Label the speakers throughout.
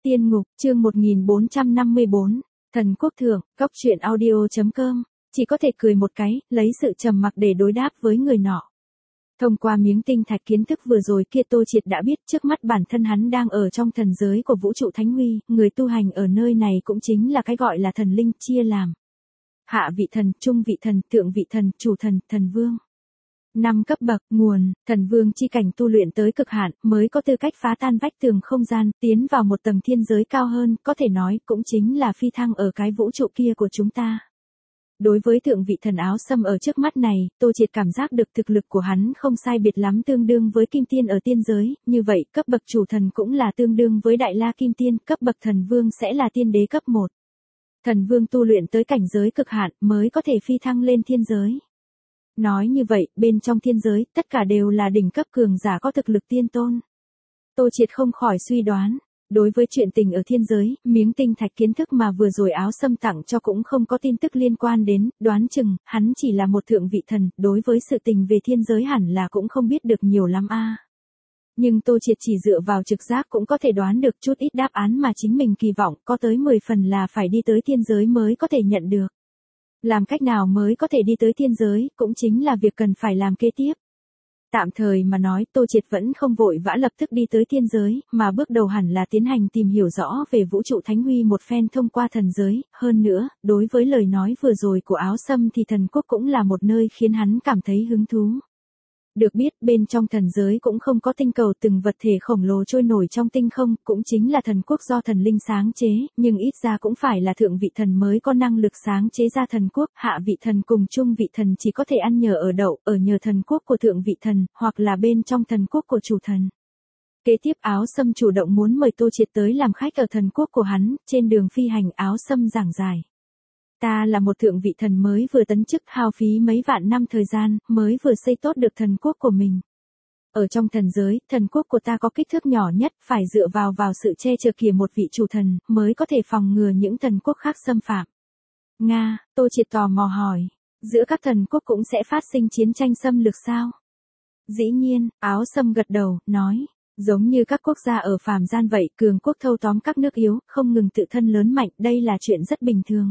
Speaker 1: Tiên ngục, chương 1454, Thần quốc thượng, góc truyện audio.com, chỉ có thể cười một cái, lấy sự trầm mặc để đối đáp với người nọ. Thông qua miếng tinh thạch kiến thức vừa rồi kia Tô Triệt đã biết trước mắt bản thân hắn đang ở trong thần giới của vũ trụ thánh huy, người tu hành ở nơi này cũng chính là cái gọi là thần linh chia làm. Hạ vị thần, trung vị thần, thượng vị thần, chủ thần, thần vương. 5 cấp bậc, nguồn, thần vương chi cảnh tu luyện tới cực hạn, mới có tư cách phá tan vách tường không gian, tiến vào một tầng thiên giới cao hơn, có thể nói, cũng chính là phi thăng ở cái vũ trụ kia của chúng ta. Đối với thượng vị thần áo sâm ở trước mắt này, Tô Triệt cảm giác được thực lực của hắn không sai biệt lắm tương đương với kim tiên ở tiên giới, như vậy, cấp bậc chủ thần cũng là tương đương với đại la kim tiên, cấp bậc thần vương sẽ là tiên đế cấp 1. Thần vương tu luyện tới cảnh giới cực hạn, mới có thể phi thăng lên thiên giới. Nói như vậy, bên trong thiên giới, tất cả đều là đỉnh cấp cường giả có thực lực tiên tôn. Tô Triệt không khỏi suy đoán, đối với chuyện tình ở thiên giới, miếng tinh thạch kiến thức mà vừa rồi áo sâm tặng cho cũng không có tin tức liên quan đến, đoán chừng, hắn chỉ là một thượng vị thần, đối với sự tình về thiên giới hẳn là cũng không biết được nhiều lắm a. Nhưng Tô Triệt chỉ dựa vào trực giác cũng có thể đoán được chút ít đáp án mà chính mình kỳ vọng, có tới 10 phần là phải đi tới thiên giới mới có thể nhận được. Làm cách nào mới có thể đi tới thiên giới, cũng chính là việc cần phải làm kế tiếp. Tạm thời mà nói, Tô Triệt vẫn không vội vã lập tức đi tới thiên giới, mà bước đầu hẳn là tiến hành tìm hiểu rõ về vũ trụ thánh huy một phen thông qua thần giới, hơn nữa, đối với lời nói vừa rồi của áo sâm thì thần quốc cũng là một nơi khiến hắn cảm thấy hứng thú. Được biết, bên trong thần giới cũng không có tinh cầu từng vật thể khổng lồ trôi nổi trong tinh không, cũng chính là thần quốc do thần linh sáng chế, nhưng ít ra cũng phải là thượng vị thần mới có năng lực sáng chế ra thần quốc, hạ vị thần cùng trung vị thần chỉ có thể ăn nhờ ở đậu, ở nhờ thần quốc của thượng vị thần, hoặc là bên trong thần quốc của chủ thần. Kế tiếp áo sâm chủ động muốn mời Tô Triệt tới làm khách ở thần quốc của hắn, trên đường phi hành áo sâm giảng giải. Ta là một thượng vị thần mới vừa tấn chức hao phí mấy vạn năm thời gian, mới vừa xây tốt được thần quốc của mình. Ở trong thần giới, thần quốc của ta có kích thước nhỏ nhất, phải dựa vào sự che chở của một vị chủ thần, mới có thể phòng ngừa những thần quốc khác xâm phạm. Nga, Tô Triệt tò mò hỏi, giữa các thần quốc cũng sẽ phát sinh chiến tranh xâm lược sao? Dĩ nhiên, áo sâm gật đầu, nói. Giống như các quốc gia ở phàm gian vậy, cường quốc thâu tóm các nước yếu, không ngừng tự thân lớn mạnh, đây là chuyện rất bình thường.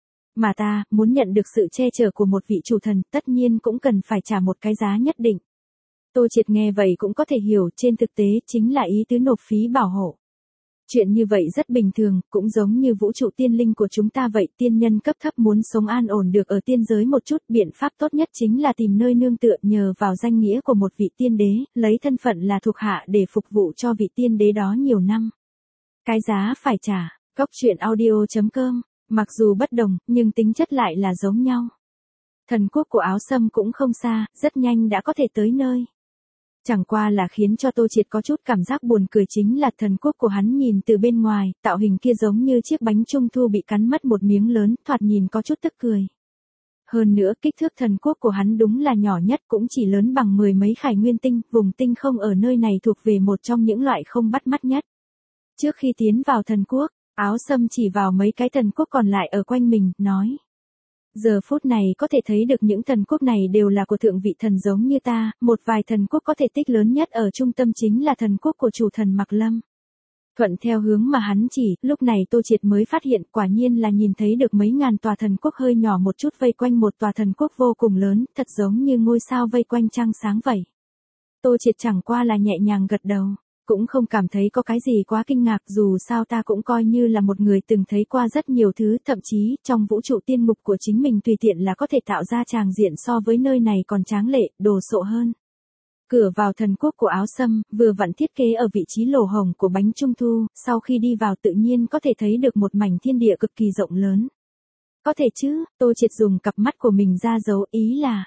Speaker 1: Mà ta, muốn nhận được sự che chở của một vị chủ thần, tất nhiên cũng cần phải trả một cái giá nhất định. Tô Triệt nghe vậy cũng có thể hiểu, trên thực tế, chính là ý tứ nộp phí bảo hộ. Chuyện như vậy rất bình thường, cũng giống như vũ trụ tiên linh của chúng ta vậy, tiên nhân cấp thấp muốn sống an ổn được ở tiên giới một chút, biện pháp tốt nhất chính là tìm nơi nương tựa nhờ vào danh nghĩa của một vị tiên đế, lấy thân phận là thuộc hạ để phục vụ cho vị tiên đế đó nhiều năm. Cái giá phải trả, góc truyện audio.com. Mặc dù bất đồng, nhưng tính chất lại là giống nhau. Thần quốc của áo sâm cũng không xa, rất nhanh đã có thể tới nơi. Chẳng qua là khiến cho Tô Triệt có chút cảm giác buồn cười chính là thần quốc của hắn nhìn từ bên ngoài, tạo hình kia giống như chiếc bánh trung thu bị cắn mất một miếng lớn, thoạt nhìn có chút tức cười. Hơn nữa kích thước thần quốc của hắn đúng là nhỏ nhất, cũng chỉ lớn bằng 10 mấy khải nguyên tinh, vùng tinh không ở nơi này thuộc về một trong những loại không bắt mắt nhất. Trước khi tiến vào thần quốc, áo sâm chỉ vào mấy cái thần quốc còn lại ở quanh mình, nói. Giờ phút này có thể thấy được những thần quốc này đều là của thượng vị thần giống như ta, một vài thần quốc có thể tích lớn nhất ở trung tâm chính là thần quốc của chủ thần Mạc Lâm. Thuận theo hướng mà hắn chỉ, lúc này Tô Triệt mới phát hiện quả nhiên là nhìn thấy được mấy ngàn tòa thần quốc hơi nhỏ một chút vây quanh một tòa thần quốc vô cùng lớn, thật giống như ngôi sao vây quanh trăng sáng vậy. Tô Triệt chẳng qua là nhẹ nhàng gật đầu. Cũng không cảm thấy có cái gì quá kinh ngạc, dù sao ta cũng coi như là một người từng thấy qua rất nhiều thứ, thậm chí, trong vũ trụ tiên ngục của chính mình tùy tiện là có thể tạo ra tràng diện so với nơi này còn tráng lệ, đồ sộ hơn. Cửa vào thần quốc của áo sâm, vừa vặn thiết kế ở vị trí lỗ hổng của bánh trung thu, sau khi đi vào tự nhiên có thể thấy được một mảnh thiên địa cực kỳ rộng lớn. Có thể chứ, Tô Triệt dùng cặp mắt của mình ra dấu ý là.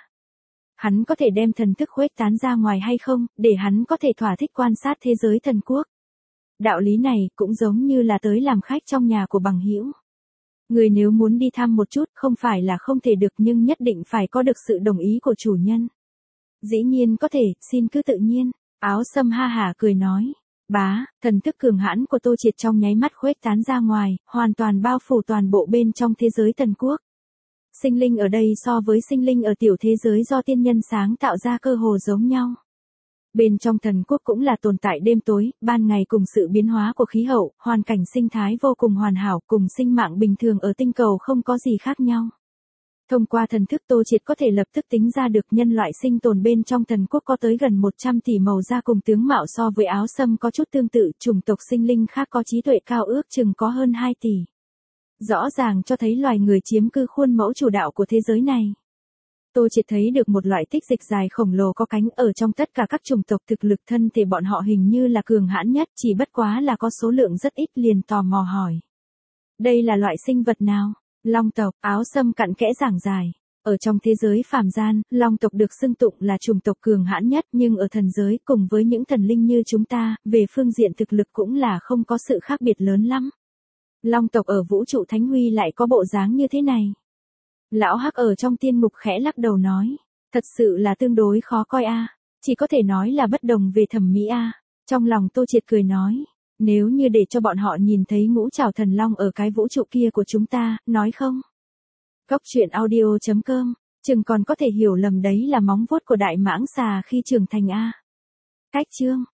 Speaker 1: Hắn có thể đem thần thức khuếch tán ra ngoài hay không, để hắn có thể thỏa thích quan sát thế giới thần quốc. Đạo lý này cũng giống như là tới làm khách trong nhà của bằng hữu. Người nếu muốn đi thăm một chút không phải là không thể được nhưng nhất định phải có được sự đồng ý của chủ nhân. Dĩ nhiên có thể, xin cứ tự nhiên, áo sâm ha hả cười nói. Bá, thần thức cường hãn của Tô Triệt trong nháy mắt khuếch tán ra ngoài, hoàn toàn bao phủ toàn bộ bên trong thế giới thần quốc. Sinh linh ở đây so với sinh linh ở tiểu thế giới do tiên nhân sáng tạo ra cơ hồ giống nhau. Bên trong thần quốc cũng là tồn tại đêm tối, ban ngày cùng sự biến hóa của khí hậu, hoàn cảnh sinh thái vô cùng hoàn hảo cùng sinh mạng bình thường ở tinh cầu không có gì khác nhau. Thông qua thần thức Tô Triệt có thể lập tức tính ra được nhân loại sinh tồn bên trong thần quốc có tới gần 100 tỷ màu da cùng tướng mạo so với áo sâm có chút tương tự, chủng tộc sinh linh khác có trí tuệ cao ước chừng có hơn 2 tỷ. Rõ ràng cho thấy loài người chiếm cư khuôn mẫu chủ đạo của thế giới này. Tô Triệt thấy được một loại tích dịch dài khổng lồ có cánh ở trong tất cả các chủng tộc thực lực thân thể bọn họ hình như là cường hãn nhất, chỉ bất quá là có số lượng rất ít liền tò mò hỏi. Đây là loại sinh vật nào? Long tộc, áo sâm cặn kẽ giảng giải. Ở trong thế giới phàm gian, long tộc được xưng tụng là chủng tộc cường hãn nhất nhưng ở thần giới cùng với những thần linh như chúng ta, về phương diện thực lực cũng là không có sự khác biệt lớn lắm. Long tộc ở vũ trụ Thánh Huy lại có bộ dáng như thế này. Lão Hắc ở trong tiên mục khẽ lắc đầu nói, thật sự là tương đối khó coi a, chỉ có thể nói là bất đồng về thẩm mỹ a. Trong lòng Tô Triệt cười nói, nếu như để cho bọn họ nhìn thấy ngũ trảo thần long ở cái vũ trụ kia của chúng ta, nói không? Cốc truyện audio.com, chừng còn có thể hiểu lầm đấy là móng vuốt của đại mãng xà khi trưởng thành a. Cách chương